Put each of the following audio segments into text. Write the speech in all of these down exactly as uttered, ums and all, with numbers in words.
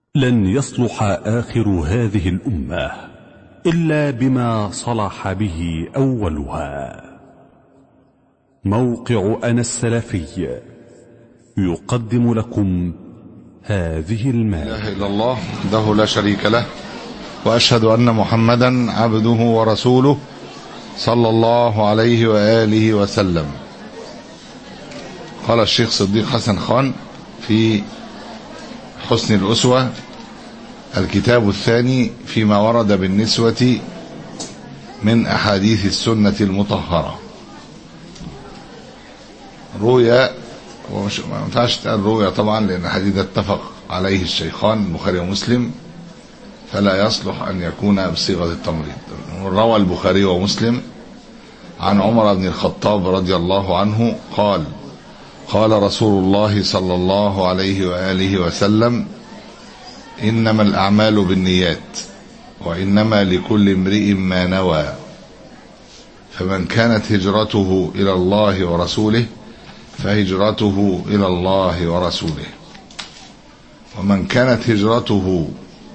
لن يصلح آخر هذه الأمة إلا بما صلح به أولها. موقع أنا السلفي يقدم لكم هذه المادة. لا إله إلا الله وحده لا شريك له، وأشهد أن محمدا عبده ورسوله صلى الله عليه وآله وسلم. قال الشيخ صديق حسن خان في حسن الأسوة: الكتاب الثاني فيما ورد بالنسوة من أحاديث السنة المطهرة. رؤيا، ومش ما ينفعش تقال رؤيا طبعا لأن حديث اتفق عليه الشيخان البخاري ومسلم، فلا يصلح أن يكون بصيغة التمريض. روى البخاري ومسلم عن عمر بن الخطاب رضي الله عنه قال: قال رسول الله صلى الله عليه وآله وسلم: إنما الأعمال بالنيات وإنما لكل امرئ ما نوى، فمن كانت هجرته إلى الله ورسوله فهجرته إلى الله ورسوله، ومن كانت هجرته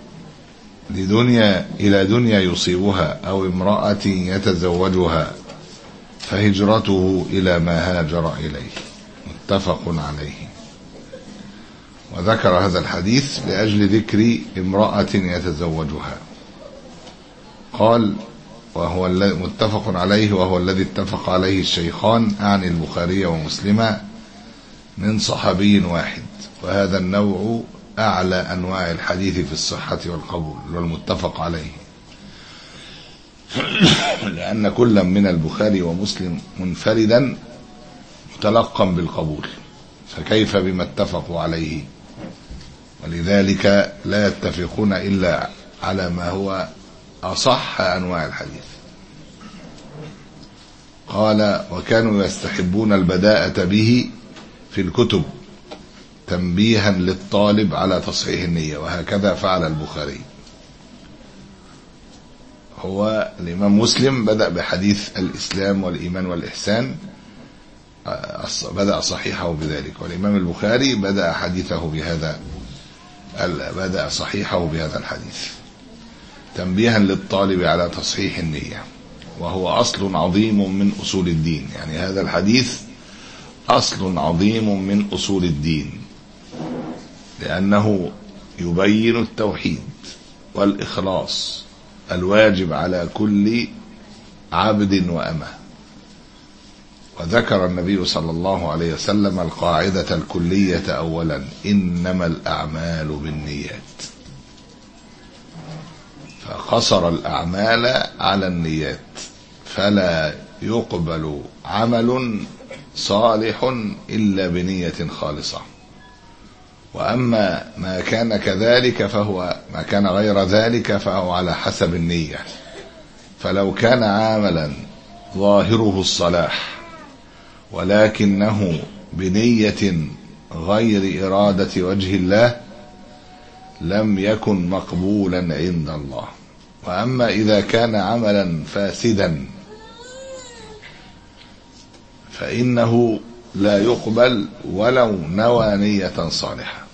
لدنيا إلى دنيا يصيبها أو امرأة يتزوجها فهجرته إلى ما هاجر إليه. متفق عليه. وذكر هذا الحديث لأجل ذكر امرأة يتزوجها. قال: وهو متفق عليه وهو الذي اتفق عليه الشيخان عن البخاري ومسلم من صحابي واحد، وهذا النوع أعلى أنواع الحديث في الصحة والقبول والمتفق عليه، لأن كل من البخاري ومسلم منفردا متلقا بالقبول، فكيف بما اتفقوا عليه؟ ولذلك لا يتفقون إلا على ما هو أصح أنواع الحديث. قال: وكانوا يستحبون البداءة به في الكتب تنبيها للطالب على تصحيح النية، وهكذا فعل البخاري. هو الإمام مسلم بدأ بحديث الإسلام والإيمان والإحسان، بدأ صحيحه بذلك، والإمام البخاري بدأ حديثه بهذا بدأ صحيحه بهذا الحديث تنبيها للطالب على تصحيح النية، وهو أصل عظيم من أصول الدين. يعني هذا الحديث أصل عظيم من أصول الدين، لأنه يبين التوحيد والإخلاص الواجب على كل عبد وأمة. وذكر النبي صلى الله عليه وسلم القاعدة الكلية أولا: إنما الأعمال بالنيات، فقصر الأعمال على النيات، فلا يقبل عمل صالح إلا بنية خالصة. وأما ما كان كذلك فهو ما كان غير ذلك فهو على حسب النية. فلو كان عملا ظاهره الصلاح ولكنه بنية غير إرادة وجه الله لم يكن مقبولا عند الله. وأما إذا كان عملا فاسدا فإنه لا يقبل ولو نوى نية صالحة.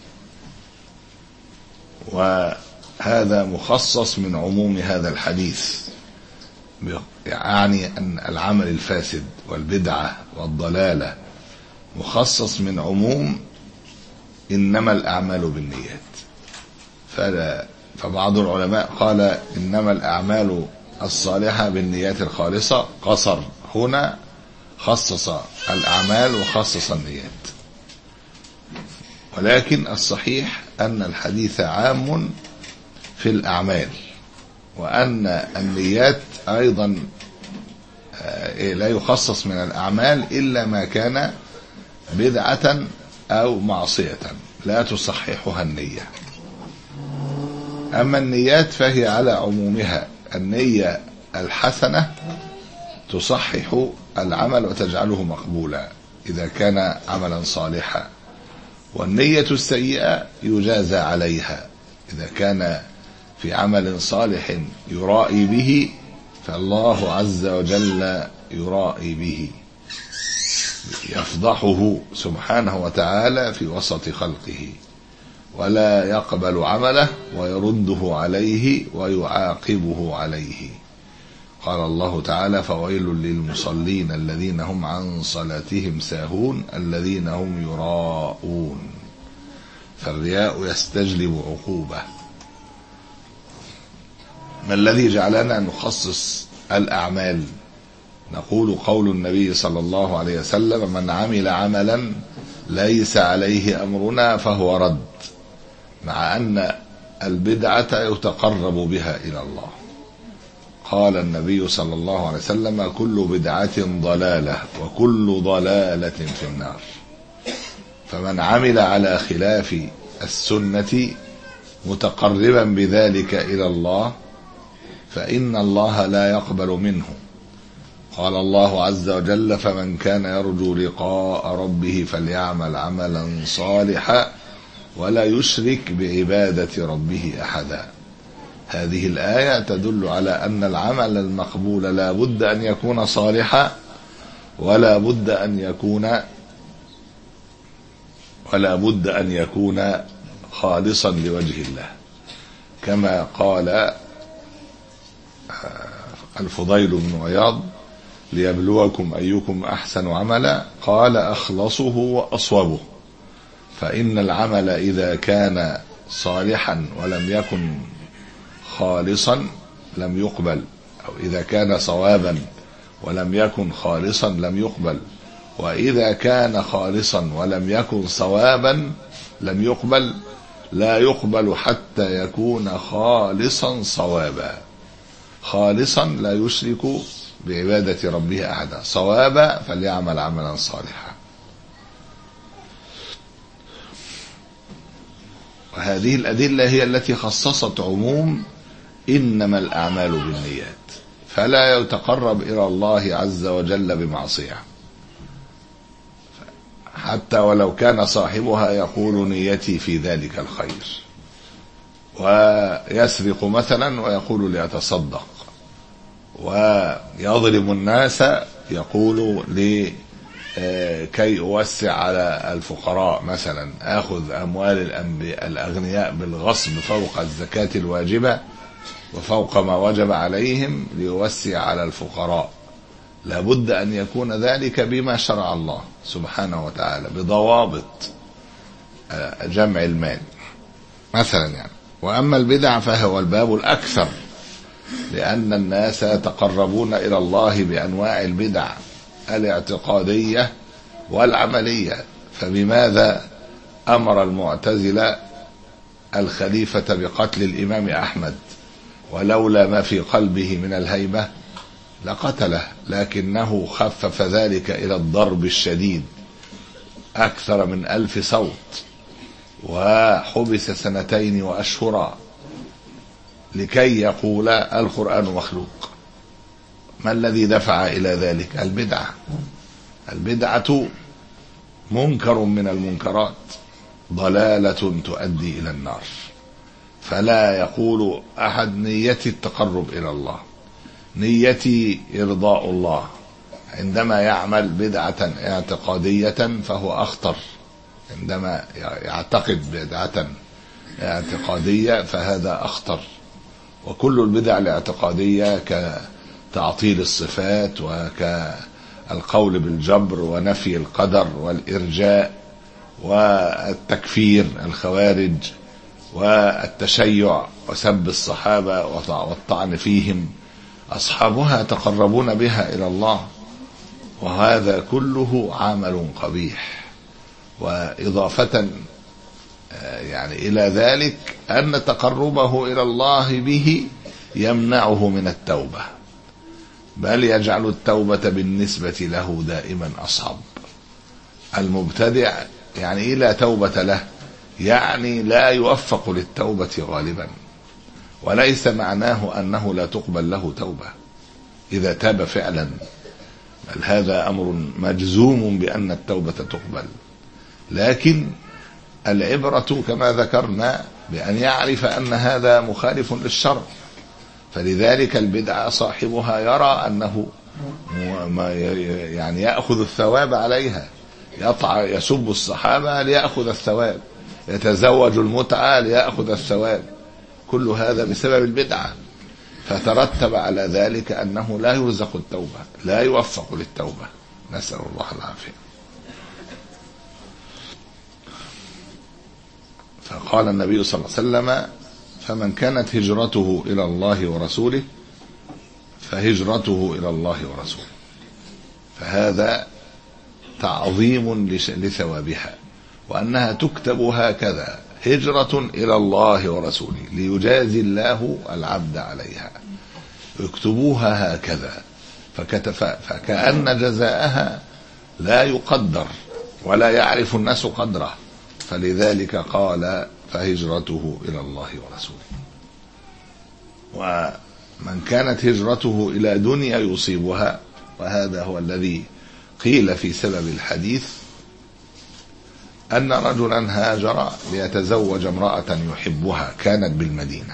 وهذا مخصص من عموم هذا الحديث، يعني أن العمل الفاسد والبدعة والضلالة مخصص من عموم إنما الأعمال بالنيات. فلا فبعض العلماء قال إنما الأعمال الصالحة بالنيات الخالصة، قصر هنا، خصص الأعمال وخصص النيات. ولكن الصحيح أن الحديث عام في الأعمال، وأن النيات أيضا لا يخصص من الأعمال إلا ما كان بدعة أو معصية لا تصححها النية. أما النيات فهي على عمومها، النية الحسنة تصحح العمل وتجعله مقبولا إذا كان عملا صالحا، والنية السيئة يجازى عليها إذا كان في عمل صالح يرائي به، فالله عز وجل يرائي به، يفضحه سبحانه وتعالى في وسط خلقه. ولا يقبل عمله ويرده عليه ويعاقبه عليه. قال الله تعالى: فويل للمصلين الذين هم عن صلاتهم ساهون الذين هم يراءون. فالرياء يستجلب عقوبة. ما الذي جعلنا نخصص الأعمال؟ نقول قول النبي صلى الله عليه وسلم: من عمل عملا ليس عليه أمرنا فهو رد، مع أن البدعة يتقرب بها إلى الله. قال النبي صلى الله عليه وسلم: كل بدعة ضلالة وكل ضلالة في النار. فمن عمل على خلاف السنة متقربا بذلك إلى الله فإن الله لا يقبل منه. قال الله عز وجل: فمن كان يرجو لقاء ربه فليعمل عملا صالحا ولا يشرك بعبادة ربه أحدا. هذه الآية تدل على أن العمل المقبول لا بد أن يكون صالحا ولا بد أن يكون ولا بد أن يكون خالصا لوجه الله، كما قال الفضيل بن عياض: ليبلوكم أيكم أحسن عملا، قال: أخلصه وأصوبه. فإن العمل إذا كان صالحا ولم يكن خالصا لم يقبل، أو إذا كان صوابا ولم يكن خالصا لم يقبل، وإذا كان خالصا ولم يكن صوابا لم يقبل. لا يقبل حتى يكون خالصا صوابا. خالصا لا يشرك بعبادة ربه أحدا، صوابا فليعمل عملا صالحا. وهذه الأدلة هي التي خصصت عموم إنما الأعمال بالنيات، فلا يتقرب إلى الله عز وجل بمعصية حتى ولو كان صاحبها يقول: نيتي في ذلك الخير، ويسرق مثلا ويقول: ليتصدق، ويظلم الناس يقول: لكي أوسع على الفقراء مثلا، آخذ أموال الأغنياء بالغصب فوق الزكاة الواجبة وفوق ما وجب عليهم ليوسع على الفقراء. لابد أن يكون ذلك بما شرع الله سبحانه وتعالى بضوابط جمع المال مثلا يعني. وأما البدع فهو الباب الأكثر، لأن الناس يتقربون إلى الله بأنواع البدع الاعتقادية والعملية. فبماذا أمر المعتزلة الخليفة بقتل الإمام أحمد؟ ولولا ما في قلبه من الهيبة لقتله، لكنه خفف ذلك إلى الضرب الشديد أكثر من ألف صوت، وحبس سنتين وأشهرا لكي يقول القرآن مخلوق. ما الذي دفع إلى ذلك؟ البدعة. البدعة منكر من المنكرات، ضلالة تؤدي إلى النار. فلا يقول أحد: نيتي التقرب إلى الله، نيتي إرضاء الله. عندما يعمل بدعة اعتقادية فهو أخطر. عندما يعتقد بدعة اعتقادية فهذا أخطر. وكل البدع الاعتقادية كتعطيل الصفات وكالقول بالجبر ونفي القدر والإرجاء والتكفير الخوارج والتشيع وسب الصحابة والطعن فيهم، أصحابها يتقربون بها إلى الله، وهذا كله عمل قبيح. وإضافة يعني إلى ذلك أن تقربه إلى الله به يمنعه من التوبة، بل يجعل التوبة بالنسبة له دائما أصعب. المبتدع يعني إيه لا توبة له؟ يعني لا يوفق للتوبة غالبا، وليس معناه أنه لا تقبل له توبة إذا تاب فعلا، بل هذا أمر مجزوم بأن التوبة تقبل. لكن العبرة كما ذكرنا بأن يعرف أن هذا مخالف للشرع. فلذلك البدعة صاحبها يرى أنه يعني يأخذ الثواب عليها، يطع يسب الصحابة ليأخذ الثواب، يتزوج المتعة ليأخذ الثواب، كل هذا بسبب البدعة. فترتب على ذلك أنه لا يرزق التوبة، لا يوفق للتوبة، نسأل الله العافية. فقال النبي صلى الله عليه وسلم: فمن كانت هجرته إلى الله ورسوله فهجرته إلى الله ورسوله. فهذا تعظيم لثوابها، وأنها تكتب هكذا: هجرة إلى الله ورسوله، ليجازي الله العبد عليها، يكتبوها هكذا. فكأن جزاءها لا يقدر ولا يعرف الناس قدره، فلذلك قال: فهجرته إلى الله ورسوله. ومن كانت هجرته إلى دنيا يصيبها، وهذا هو الذي قيل في سبب الحديث، أن رجلا هاجر ليتزوج امرأة يحبها كانت بالمدينة،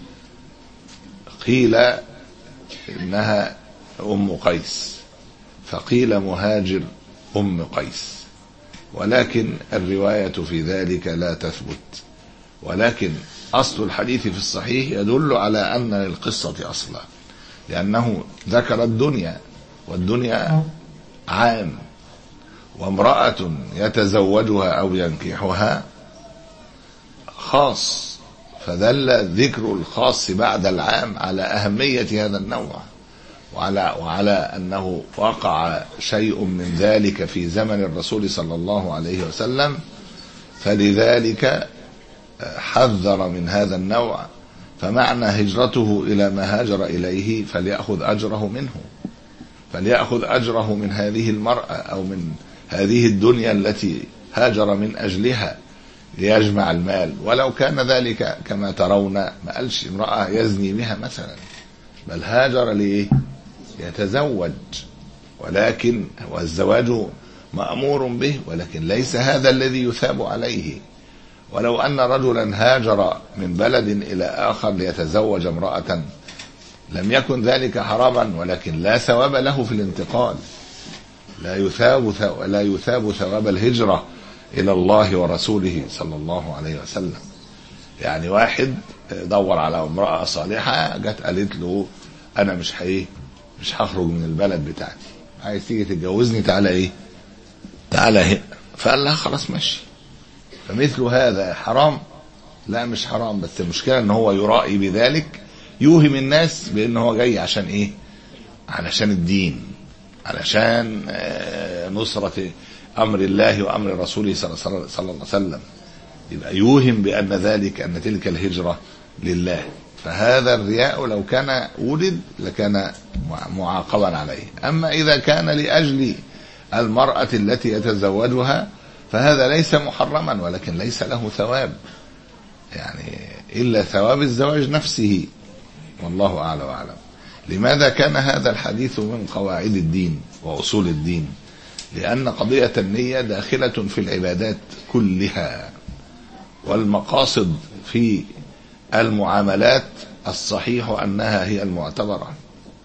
قيل إنها أم قيس، فقيل مهاجر أم قيس، ولكن الرواية في ذلك لا تثبت. ولكن أصل الحديث في الصحيح يدل على أن للقصة أصلا، لأنه ذكر الدنيا، والدنيا عام، وامرأة يتزوجها أو ينكحها خاص، فدل ذكر الخاص بعد العام على أهمية هذا النوع، وعلى, وعلى أنه وقع شيء من ذلك في زمن الرسول صلى الله عليه وسلم، فلذلك حذر من هذا النوع. فمعنى هجرته إلى ما هاجر إليه فليأخذ أجره منه، فليأخذ أجره من هذه المرأة أو من هذه الدنيا التي هاجر من أجلها ليجمع المال. ولو كان ذلك كما ترون، ما قالش امرأة يزني بها مثلا، بل هاجر ليه؟ يتزوج، ولكن والزواج مأمور به، ولكن ليس هذا الذي يثاب عليه. ولو أن رجلا هاجر من بلد إلى آخر ليتزوج امرأة لم يكن ذلك حراما، ولكن لا ثواب له في الانتقال، لا يثاب لا يثاب ثواب الهجرة إلى الله ورسوله صلى الله عليه وسلم. يعني واحد دور على امرأة صالحة، جت قالت له: أنا مش حقيقي مش هخرج من البلد بتاعتي، عايز تيجي تتجوزني؟ تعالى إيه تعالى هنا. فقال لها: خلاص ماشي. فمثل هذا حرام؟ لا مش حرام، بس المشكلة ان هو يرائي بذلك، يوهم الناس بان هو جاي عشان ايه؟ علشان الدين، علشان نصرة امر الله وامر رسوله صلى الله عليه وسلم، يبقى يوهم بان ذلك ان تلك الهجرة لله. فهذا الرياء لو كان ولد لكان معاقبا عليه. اما اذا كان لاجل المرأة التي يتزوجها فهذا ليس محرما، ولكن ليس له ثواب، يعني إلا ثواب الزواج نفسه، والله أعلى وأعلم. لماذا كان هذا الحديث من قواعد الدين وأصول الدين؟ لأن قضية النية داخلة في العبادات كلها، والمقاصد في المعاملات الصحيح أنها هي المعتبرة،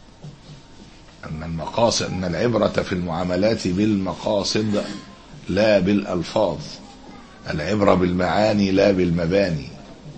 أن المقاصد أن العبرة في المعاملات بالمقاصد لا بالألفاظ، العبرة بالمعاني لا بالمباني.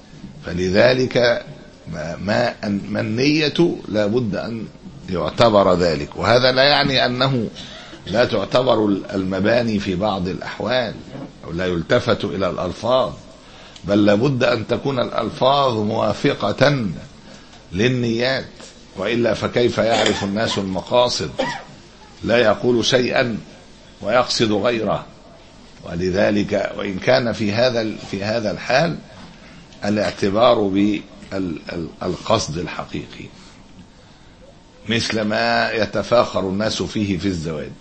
فلذلك ما ما النية لا بد أن يعتبر ذلك، وهذا لا يعني أنه لا تعتبر المباني في بعض الأحوال أو لا يلتفت إلى الألفاظ، بل لا بد أن تكون الألفاظ موافقة للنيات، وإلا فكيف يعرف الناس المقاصد؟ لا يقول شيئا ويقصد غيره. ولذلك وإن كان في هذا في هذا الحال الاعتبار بالقصد الحقيقي، مثل ما يتفاخر الناس فيه في الزواج،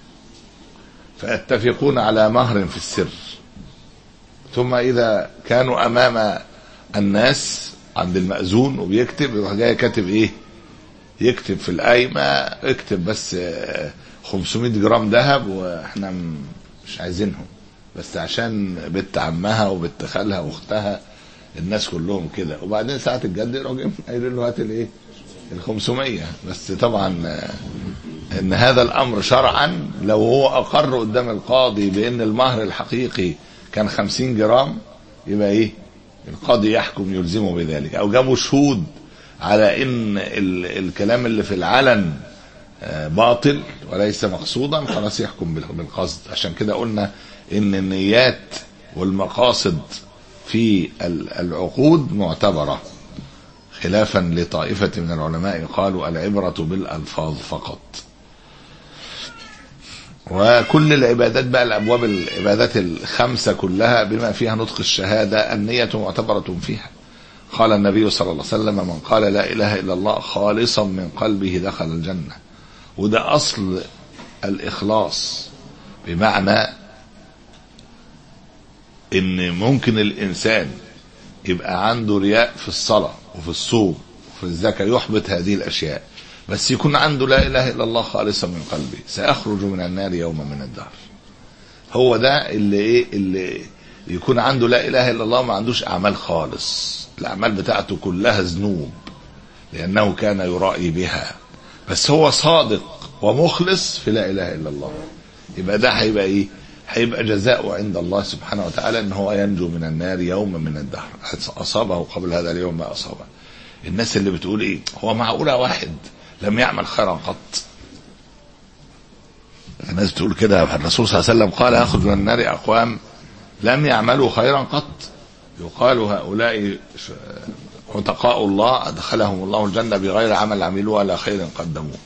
فيتفقون على مهر في السر، ثم إذا كانوا أمام الناس عند المأذون وبيكتب يروح جاي كاتب إيه؟ يكتب في القايمة اكتب بس خمسمائة جرام ذهب واحنا مش عايزينهم، بس عشان بنت عمها وبنت خالها واختها الناس كلهم كده. وبعدين ساعة الجد يروح قايل له هات الايه؟ ال خمسمائة. بس طبعا ان هذا الامر شرعا لو هو اقر قدام القاضي بان المهر الحقيقي كان خمسين جرام يبقى ايه القاضي يحكم يلزمه بذلك، او جابوا شهود على ان الكلام اللي في العلن باطل وليس مقصودا، خلاص يحكم بالقصد. عشان كده قلنا ان النيات والمقاصد في العقود معتبرة، خلافا لطائفة من العلماء قالوا العبرة بالألفاظ فقط. وكل العبادات بقى، الأبواب العبادات الخمسة كلها بما فيها نطق الشهادة النية معتبرة فيها. قال النبي صلى الله عليه وسلم من قال لا إله إلا الله خالصا من قلبه دخل الجنة. وده أصل الإخلاص، بمعنى إن ممكن الإنسان يبقى عنده رياء في الصلاة وفي الصوم وفي الزكاة يحبط هذه الأشياء، بس يكون عنده لا إله إلا الله خالصا من قلبه سأخرج من النار يوم من الدهر. هو ده اللي إيه اللي يكون عنده لا إله إلا الله ما عندوش أعمال خالص، الأعمال بتاعته كلها ذنوب لأنه كان يرائي بها، بس هو صادق ومخلص في لا إله إلا الله. يبقى ده هيبقى إيه؟ هيبقى جزاؤه عند الله سبحانه وتعالى ان هو ينجو من النار يوم من الدهر. اصابه قبل هذا اليوم ما اصابه. الناس اللي بتقول ايه هو معقوله واحد لم يعمل خيرا قط؟ الناس بتقول كده. الرسول صلى الله عليه وسلم قال يخرج من النار اقوام لم يعملوا خيرا قط، يقال هؤلاء عتقاء الله ادخلهم الله الجنه بغير عمل عملوه ولا خير قدموه.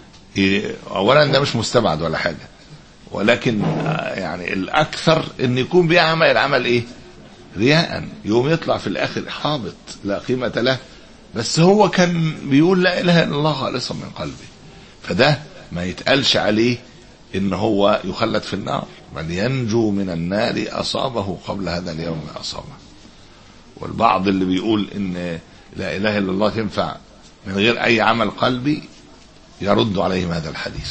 اولا ده مش مستبعد ولا حاجه، ولكن يعني الاكثر ان يكون بيعمل العمل ايه رياء، يوم يطلع في الاخر حابط لا قيمه له، بس هو كان بيقول لا اله الا الله خالصا من قلبه، فده ما يتقالش عليه ان هو يخلد في النار، بل ينجو من النار اصابه قبل هذا اليوم ما اصابه. والبعض اللي بيقول ان لا اله الا الله تنفع من غير اي عمل قلبي يرد عليهم هذا الحديث،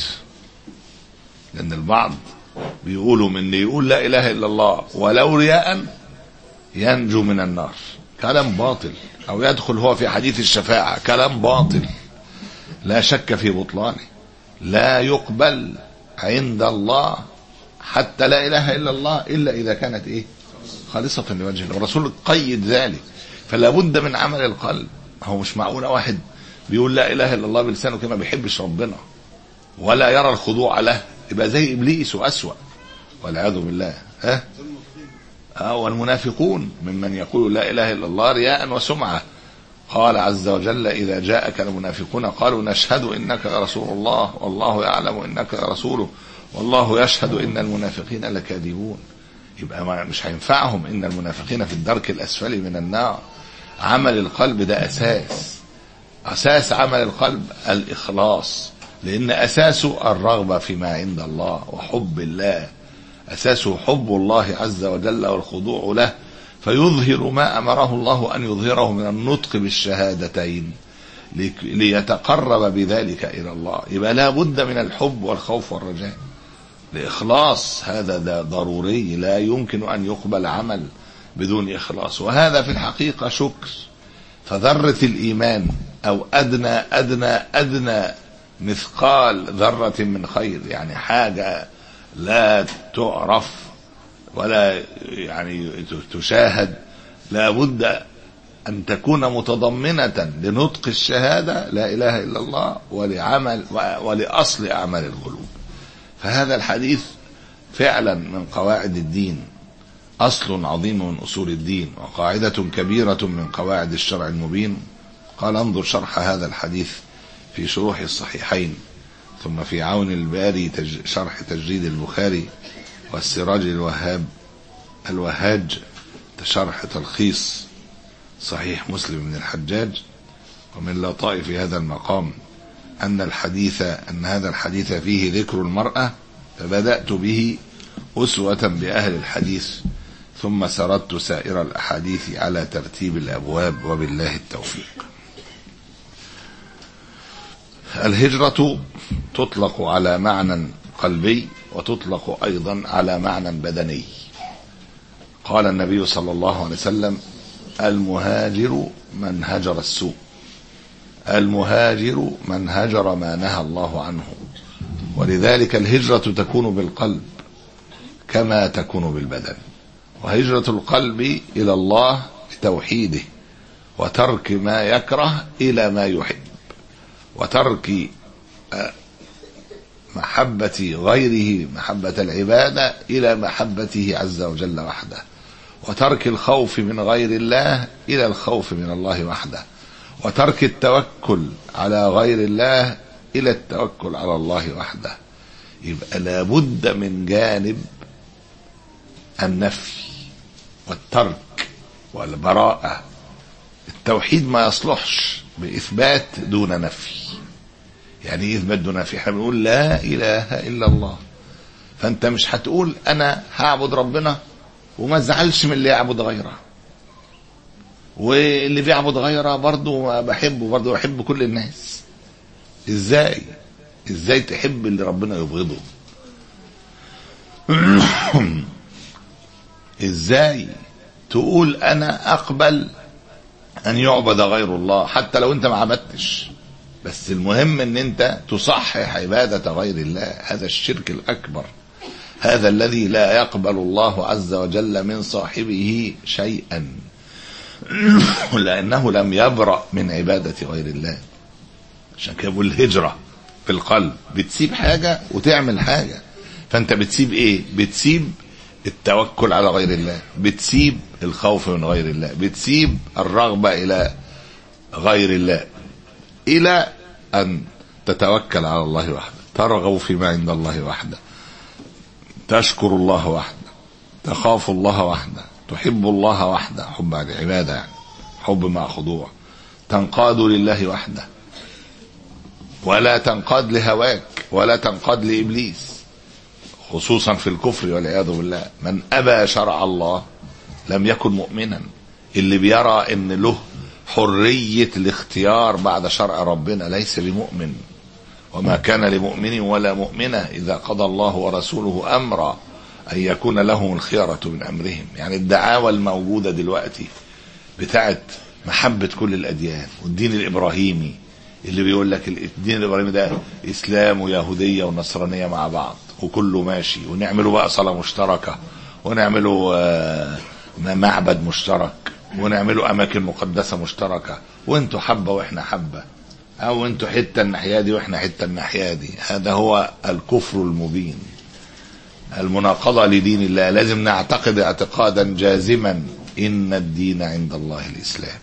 لأن البعض بيقولوا من اللي يقول لا إله إلا الله ولو رياء ينجو من النار، كلام باطل، أو يدخل هو في حديث الشفاعة، كلام باطل لا شك في بطلانه، لا يقبل عند الله حتى لا إله إلا الله إلا إذا كانت إيه خالصة لوجه الله. الرسول قيد ذلك، فلا بد من عمل القلب. هو مش معقول واحد بيقول لا إله إلا الله بلسانه كما بيحبش ربنا ولا يرى الخضوع له، يبقى زي إبليس وأسوأ والعياذ بالله. ها أه؟ والمنافقون ممن يقول لا إله إلا الله رياء وسمعة. قال عز وجل إذا جاءك المنافقون قالوا نشهد إنك رسول الله والله يعلم إنك رسوله والله يشهد إن المنافقين لكاذبون. يبقى مش هينفعهم، إن المنافقين في الدرك الأسفل من النار. عمل القلب ده أساس أساس عمل القلب الإخلاص، لأن أساسه الرغبة فيما عند الله وحب الله، أساسه حب الله عز وجل والخضوع له، فيظهر ما أمره الله أن يظهره من النطق بالشهادتين ليتقرب بذلك إلى الله. يبقى لا بد من الحب والخوف والرجاء. الإخلاص هذا ضروري، لا يمكن أن يقبل عمل بدون إخلاص، وهذا في الحقيقة شكر. فذرة الإيمان أو أدنى أدنى أدنى مثقال ذرة من خير، يعني حاجة لا تعرف ولا يعني تشاهد، لا بد أن تكون متضمنة لنطق الشهادة لا إله إلا الله ولعمل ولأصل أعمال القلوب. فهذا الحديث فعلا من قواعد الدين، أصل عظيم من أصول الدين، وقاعدة كبيرة من قواعد الشرع المبين. قال انظر شرح هذا الحديث في شروح الصحيحين، ثم في عون الباري تج... شرح تجريد البخاري، والسراج الوهاب الوهاج شرح تلخيص صحيح مسلم بن الحجاج. ومن لطائف هذا المقام أن الحديث أن هذا الحديث فيه ذكر المرأة، فبدأت به أسوة بأهل الحديث، ثم سردت سائر الأحاديث على ترتيب الأبواب، وبالله التوفيق. الهجرة تطلق على معنى قلبي وتطلق أيضا على معنى بدني. قال النبي صلى الله عليه وسلم المهاجر من هجر السوء، المهاجر من هجر ما نهى الله عنه. ولذلك الهجرة تكون بالقلب كما تكون بالبدن. وهجرة القلب إلى الله بتوحيده، وترك ما يكره إلى ما يحب، وترك محبة غيره محبة العبادة إلى محبته عز وجل وحده، وترك الخوف من غير الله إلى الخوف من الله وحده، وترك التوكل على غير الله إلى التوكل على الله وحده. يبقى لابد من جانب النفي والترك والبراءة. التوحيد ما يصلحش بإثبات دون نفي. يعني ايه اثبات دون نفي؟ احنا بنقول لا إله إلا الله، فأنت مش هتقول أنا هعبد ربنا وما زعلش من اللي يعبد غيره، واللي بيعبد غيره برضه بحبه، برضه بحب كل الناس. ازاي ازاي تحب اللي ربنا يبغضه؟ ازاي تقول انا اقبل ان يعبد غير الله حتى لو انت ما عبدتش، بس المهم ان انت تصحح عبادة غير الله؟ هذا الشرك الاكبر، هذا الذي لا يقبل الله عز وجل من صاحبه شيئا، لانه لم يبرأ من عبادة غير الله. عشان كده بقول الهجرة في القلب، بتسيب حاجة وتعمل حاجة. فانت بتسيب ايه؟ بتسيب التوكل على غير الله، بتسيب الخوف من غير الله، بتسيب الرغبة الى غير الله، الى ان تتوكل على الله وحده، ترغب فيما عند الله وحده، تشكر الله وحده، تخاف الله وحده، تحب الله وحده، حب العبادة يعني حب مع خضوع، تنقاد لله وحده، ولا تنقاد لهواك ولا تنقاد لإبليس، خصوصا في الكفر والعياذ بالله. من أبى شرع الله لم يكن مؤمنا. اللي بيرى ان له حرية الاختيار بعد شرع ربنا ليس بمؤمن. وما كان لمؤمن ولا مؤمنة إذا قضى الله ورسوله أمرا أن يكون لهم الخيرة من أمرهم. يعني الدعاوى الموجودة دلوقتي بتاعت محبة كل الأديان والدين الإبراهيمي، اللي بيقول لك الدين الإبراهيمي ده إسلام ويهودية ونصرانية مع بعض وكله ماشي، ونعمله بقى صلاة مشتركة، ونعمله معبد مشترك، ونعمله أماكن مقدسة مشتركة، وانتوا حبة واحنا حبة، او انتوا حتة الناحية دي واحنا حتة الناحية دي. هذا هو الكفر المبين، المناقضة لدين الله. لازم نعتقد اعتقادا جازما ان الدين عند الله الاسلام.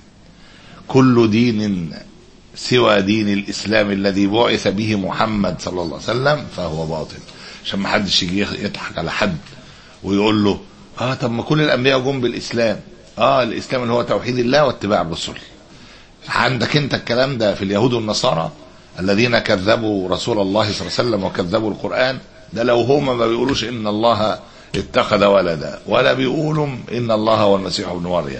كل دين سوى دين الاسلام الذي بعث به محمد صلى الله عليه وسلم فهو باطل. عشان ما حدش يجي يضحك على حد ويقول له اه طب ما كل الانبياء جم بالاسلام. اه الاسلام اللي هو توحيد الله واتباع الرسل. عندك انت الكلام ده في اليهود والنصارى الذين كذبوا رسول الله صلى الله عليه وسلم وكذبوا القرآن. ده لو هما ما بيقولوش ان الله اتخذ ولدا، ولا بيقولوا ان الله هو المسيح ابن مريم،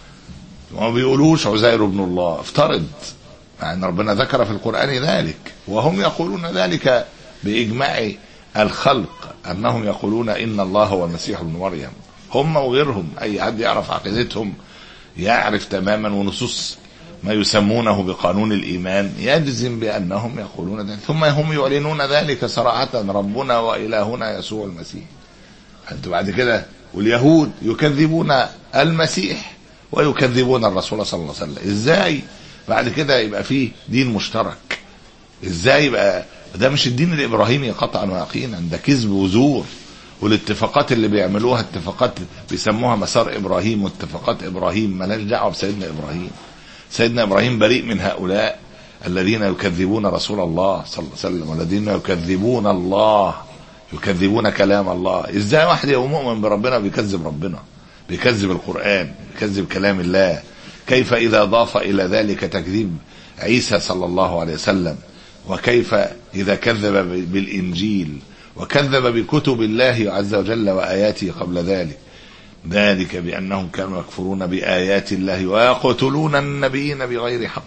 وما بيقولوش عزير ابن الله، افترض مع ان ربنا ذكر في القرآن ذلك، وهم يقولون ذلك بإجماع الخلق انهم يقولون ان الله هو المسيح ابن مريم. هم وغيرهم اي حد يعرف عقيدتهم يعرف تماما ونصوص ما يسمونه بقانون الإيمان يجزم بأنهم يقولون ذلك، ثم هم يعلنون ذلك صراحة: ربنا وإلهنا يسوع المسيح. أنتوا بعد كده واليهود يكذبون المسيح ويكذبون الرسول صلى الله عليه وسلم. إزاي بعد كده يبقى فيه دين مشترك؟ إزاي يبقى ده مش الدين الإبراهيمي قطعا ويقينا؟ ده كذب وزور. والاتفاقات اللي بيعملوها اتفاقات بيسموها مسار إبراهيم واتفاقات إبراهيم، ملاش دعوة بسيدنا إبراهيم. سيدنا إبراهيم بريء من هؤلاء الذين يكذبون رسول الله صلى الله عليه وسلم، والذين يكذبون الله، يكذبون كلام الله. إزاي واحد يبقى مؤمن بربنا بيكذب ربنا، بيكذب القرآن، بيكذب كلام الله؟ كيف إذا ضاف إلى ذلك تكذيب عيسى صلى الله عليه وسلم؟ وكيف إذا كذب بالإنجيل وكذب بكتب الله عز وجل وآياته قبل ذلك؟ ذلك بأنهم كانوا يكفرون بآيات الله ويقتلون النبيين بغير حق.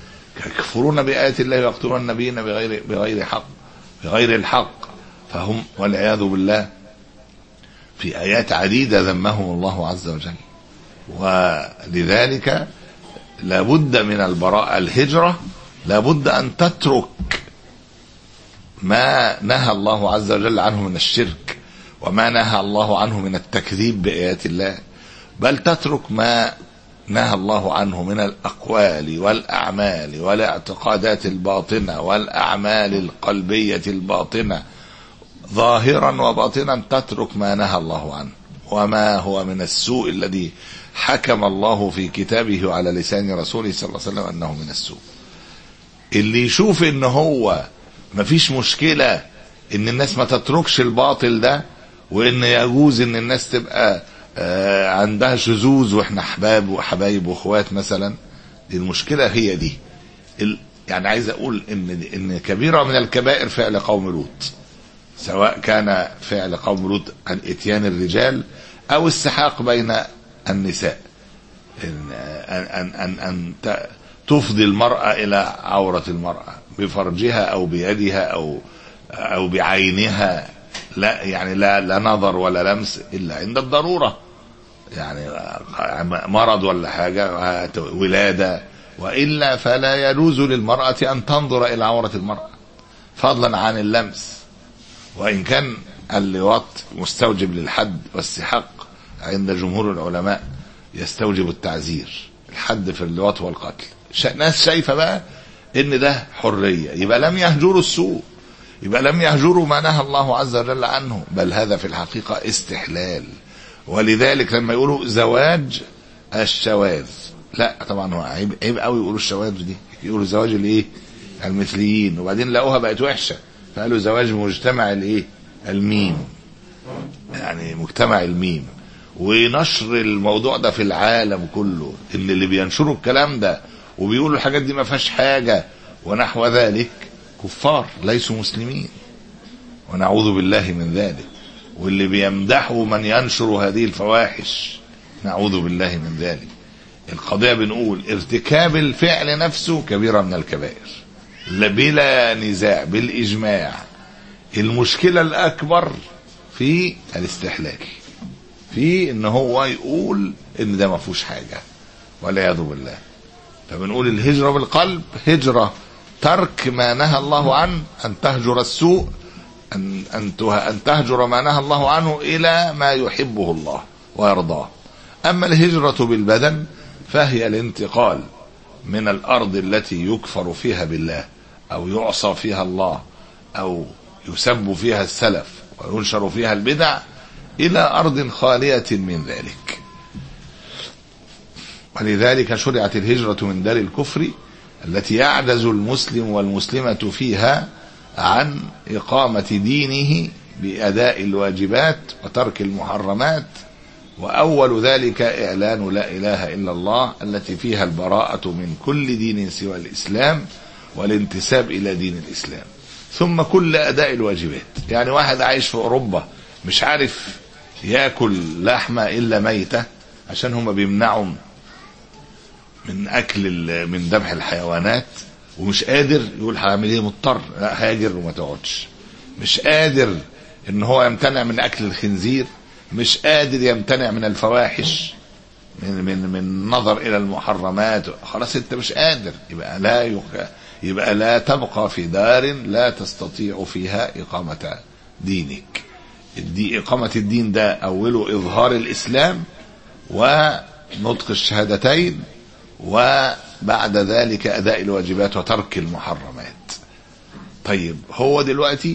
يكفرون بآيات الله ويقتلون النبيين بغير بغير حق بغير الحق. فهم والعياذ بالله في آيات عديدة ذمهم الله عز وجل. ولذلك لابد من البراءة. الهجرة لابد أن تترك ما نهى الله عز وجل عنه من الشرك وما نهى الله عنه من التكذيب بآيات الله، بل تترك ما نهى الله عنه من الأقوال والأعمال والاعتقادات الباطنة والأعمال القلبية الباطنة ظاهرا وباطنا، تترك ما نهى الله عنه وما هو من السوء الذي حكم الله في كتابه على لسان رسوله صلى الله عليه وسلم أنه من السوء. اللي يشوف ان هو مفيش مشكلة ان الناس ما تتركش الباطل ده، وان يجوز ان الناس تبقى آه عندها شذوذ واحنا احباب وحبايب واخوات مثلا، دي المشكلة هي دي. يعني عايز اقول ان ان كبيرة من الكبائر فعل قوم لوط، سواء كان فعل قوم لوط عن اتيان الرجال او السحاق بين النساء، ان ان ان, أن تفضي المرأة الى عورة المرأة بفرجها او بيدها او او بعينها، لا يعني لا لا نظر ولا لمس الا عند الضرورة، يعني مرض ولا حاجة ولادة، والا فلا يجوز للمرأة ان تنظر الى عورة المرأة فضلا عن اللمس. وان كان اللواط مستوجب للحد والسحاق عند جمهور العلماء يستوجب التعزير، الحد في اللواط والقتل. ناس شايفة بقى ان ده حرية، يبقى لم يهجروا السوء، يبقى لم يهجروا ما نهى الله عز وجل عنه، بل هذا في الحقيقة استحلال. ولذلك لما يقولوا زواج الشواذ، لا طبعا هو عيب عيب قوي يقولوا الشواذ دي، يقولوا زواج الايه المثليين، وبعدين لقوها بقت وحشة فقالوا زواج مجتمع الايه الميم، يعني مجتمع الميم، ونشر الموضوع ده في العالم كله، ان اللي بينشروا الكلام ده وبيقولوا الحاجات دي ما فيهاش حاجة ونحو ذلك كفار ليسوا مسلمين، ونعوذ بالله من ذلك. واللي بيمدحوا من ينشر هذه الفواحش نعوذ بالله من ذلك. القضية بنقول ارتكاب الفعل نفسه كبيرة من الكبائر بلا نزاع بالإجماع. المشكلة الأكبر في الاستحلال، في ان هو يقول ان ده ما فيهوش حاجة والعياذ بالله. فبنقول الهجرة بالقلب هجرة ترك ما نهى الله عنه، ان تهجر السوء، ان ان ان تهجر ما نهى الله عنه الى ما يحبه الله ويرضاه. اما الهجرة بالبدن فهي الانتقال من الارض التي يكفر فيها بالله او يعصى فيها الله او يسب فيها السلف وينشر فيها البدع إلى أرض خالية من ذلك. ولذلك شرعت الهجرة من دار الكفر التي يعجز المسلم والمسلمة فيها عن إقامة دينه بأداء الواجبات وترك المحرمات، وأول ذلك إعلان لا إله إلا الله التي فيها البراءة من كل دين سوى الإسلام والانتساب إلى دين الإسلام، ثم كل أداء الواجبات. يعني واحد عايش في أوروبا مش عارف يأكل لحمة إلا ميتة عشان هم بيمنعوا من أكل من ذبح الحيوانات، ومش قادر يقول هعمل ايه، مضطر لا هاجر وما تقعدش. مش قادر ان هو يمتنع من أكل الخنزير، مش قادر يمتنع من الفواحش، من من من النظر إلى المحرمات، خلاص انت مش قادر، يبقى لا يق... يبقى لا تبقى في دار لا تستطيع فيها إقامة دينك. دي إقامة الدين ده أوله إظهار الإسلام ونطق الشهادتين، وبعد ذلك أداء الواجبات وترك المحرمات. طيب هو دلوقتي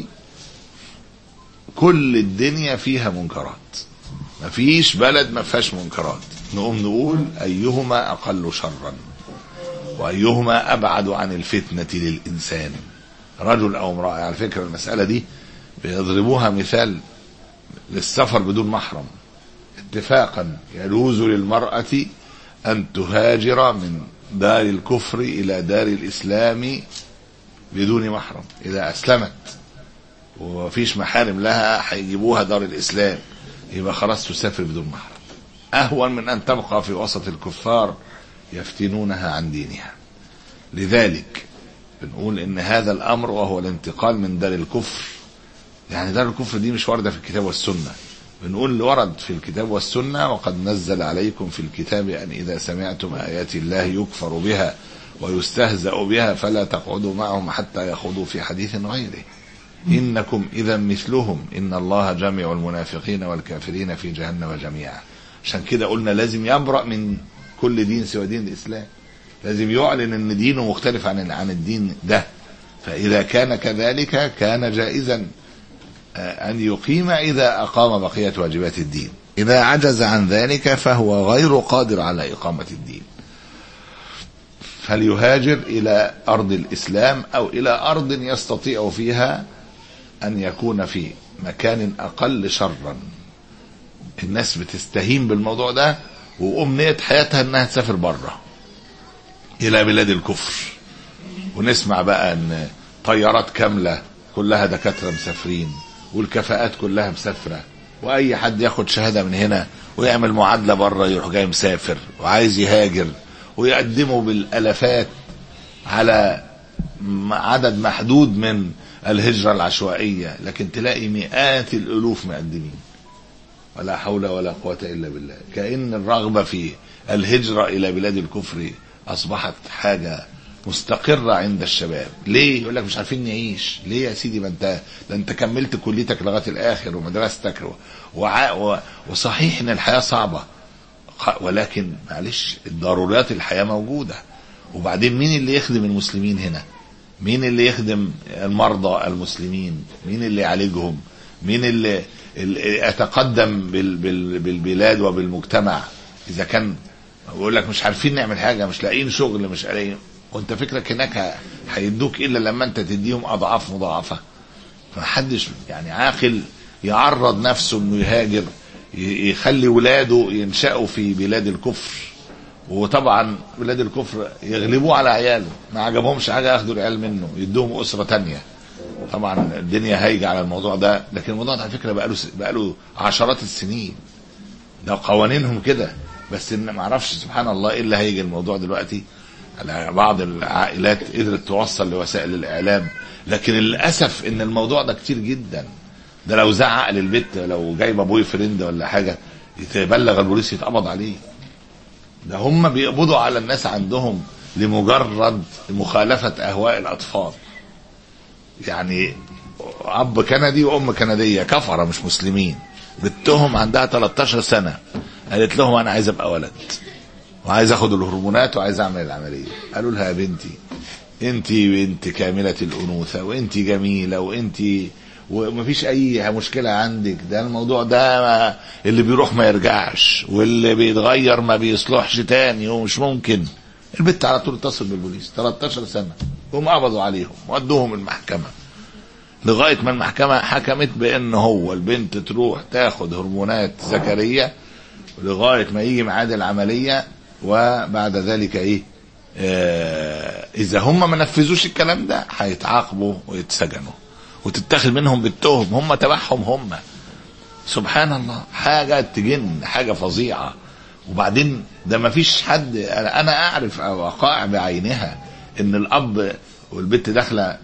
كل الدنيا فيها منكرات، مفيش بلد ما فيهاش منكرات، نقوم نقول أيهما أقل شرا وأيهما أبعد عن الفتنة للإنسان، رجل أو امرأة. على فكرة المسألة دي بيضربوها مثال للسفر بدون محرم. اتفاقا يجوز للمرأة أن تهاجر من دار الكفر إلى دار الإسلام بدون محرم، إذا أسلمت ومفيش محارم لها هيجيبوها دار الإسلام يبقى خلاص تسافر بدون محرم، أهون من أن تبقى في وسط الكفار يفتنونها عن دينها. لذلك بنقول إن هذا الأمر وهو الانتقال من دار الكفر، يعني دار الكفر دي مش واردة في الكتاب والسنة، بنقول اللي ورد في الكتاب والسنة وقد نزل عليكم في الكتاب أن إذا سمعتم آيات الله يكفر بها ويستهزأ بها فلا تقعدوا معهم حتى يخوضوا في حديث غيره. إنكم إذا مثلهم إن الله جامع المنافقين والكافرين في جهنم جميعا. عشان كده قلنا لازم يبرأ من كل دين سوى دين الإسلام، لازم يعلن أن دينه مختلف عن عن الدين ده. فإذا كان كذلك كان جائزا أن يقيم إذا أقام بقية واجبات الدين، إذا عجز عن ذلك فهو غير قادر على إقامة الدين، فليهاجر إلى أرض الإسلام أو إلى أرض يستطيع فيها أن يكون في مكان أقل شرا. الناس بتستهين بالموضوع ده وأمنية حياتها أنها تسافر بره إلى بلاد الكفر، ونسمع بقى أن طيارات كاملة كلها دكاترة مسافرين والكفاءات كلها مسافرة، وأي حد ياخد شهادة من هنا ويعمل معادلة بره يروح جاي مسافر وعايز يهاجر، ويقدموا بالألفات على عدد محدود من الهجرة العشوائية، لكن تلاقي مئات الألوف مقدمين. ولا حول ولا قوة إلا بالله. كأن الرغبة في الهجرة إلى بلاد الكفر أصبحت حاجة مستقرة عند الشباب. ليه؟ يقول لك مش عارفين نعيش. ليه يا سيدي؟ ما انت انت كملت كليتك لغاية الآخر ومدرستك وع... و... وصحيح ان الحياة صعبة، ولكن معلش الضروريات الحياة موجودة. وبعدين مين اللي يخدم المسلمين هنا؟ مين اللي يخدم المرضى المسلمين؟ مين اللي يعالجهم؟ مين اللي, اللي يتقدم بال... بال... بالبلاد وبالمجتمع؟ إذا كان يقول لك مش عارفين نعمل حاجة، مش لاقيين شغل، مش لاقيين، وانت فكرك هناك هيدوك الا لما انت تديهم اضعاف مضاعفة. فمحدش يعني عاقل يعرض نفسه انه يهاجر، يخلي ولاده ينشأوا في بلاد الكفر، وطبعا بلاد الكفر يغلبوه على عياله، ما عجبهمش حاجة ياخدوا العيال منه يدوهم أسرة تانية. طبعا الدنيا هايجة على الموضوع ده، لكن الموضوع ده على فكرة بقاله بقاله عشرات السنين، ده قوانينهم كده. بس ان ما اعرفش سبحان الله ايه اللي هيجي الموضوع دلوقتي على بعض العائلات قدرت توصل لوسائل الاعلام، لكن للاسف ان الموضوع ده كتير جدا. ده لو زعق للبيت، لو جايب ابوي فريند ولا حاجه، يتبلغ البوليس يتقبض عليه. ده هم بيقبضوا على الناس عندهم لمجرد مخالفه اهواء الاطفال. يعني اب كندي وام كنديه كفره مش مسلمين، بنتهم عندها تلتاشر سنه قالت لهم انا عايز ابقى ولد وعايز اخد الهرمونات وعايز اعمل العمليه. قالوا لها يا بنتي انت بنت كامله الانوثه وانت جميله وانت ومفيش اي مشكله عندك، ده الموضوع ده اللي بيروح ما يرجعش واللي بيتغير ما بيصلحش تاني ومش ممكن. البنت على طول اتصل بالبوليس، تلتاشر سنه، هم قبضوا عليهم وادوهم المحكمه لغايه ما المحكمه حكمت بان هو البنت تروح تاخد هرمونات ذكريه لغايه ما يجي ميعاد العمليه، وبعد ذلك ايه آه اذا هم ما نفذوش الكلام ده هيتعاقبوا ويتسجنوا وتتاخد منهم بالتهم، هم تبعهم هم. سبحان الله، حاجه تجن، حاجه فظيعه. وبعدين ده ما فيش حد، انا اعرف وقائع بعينها ان الاب والبنت داخله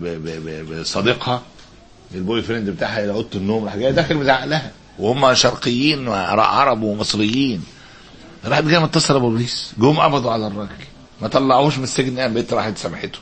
بصديقها البوي فريند بتاعها الى اوضه النوم، راح جاي داخل مزعق لها وهم شرقيين وعرب ومصريين، راحت جايه متصله بالبوليس، جم قبضوا على الراجل ما طلعوش من السجن، البنت راحت سامحته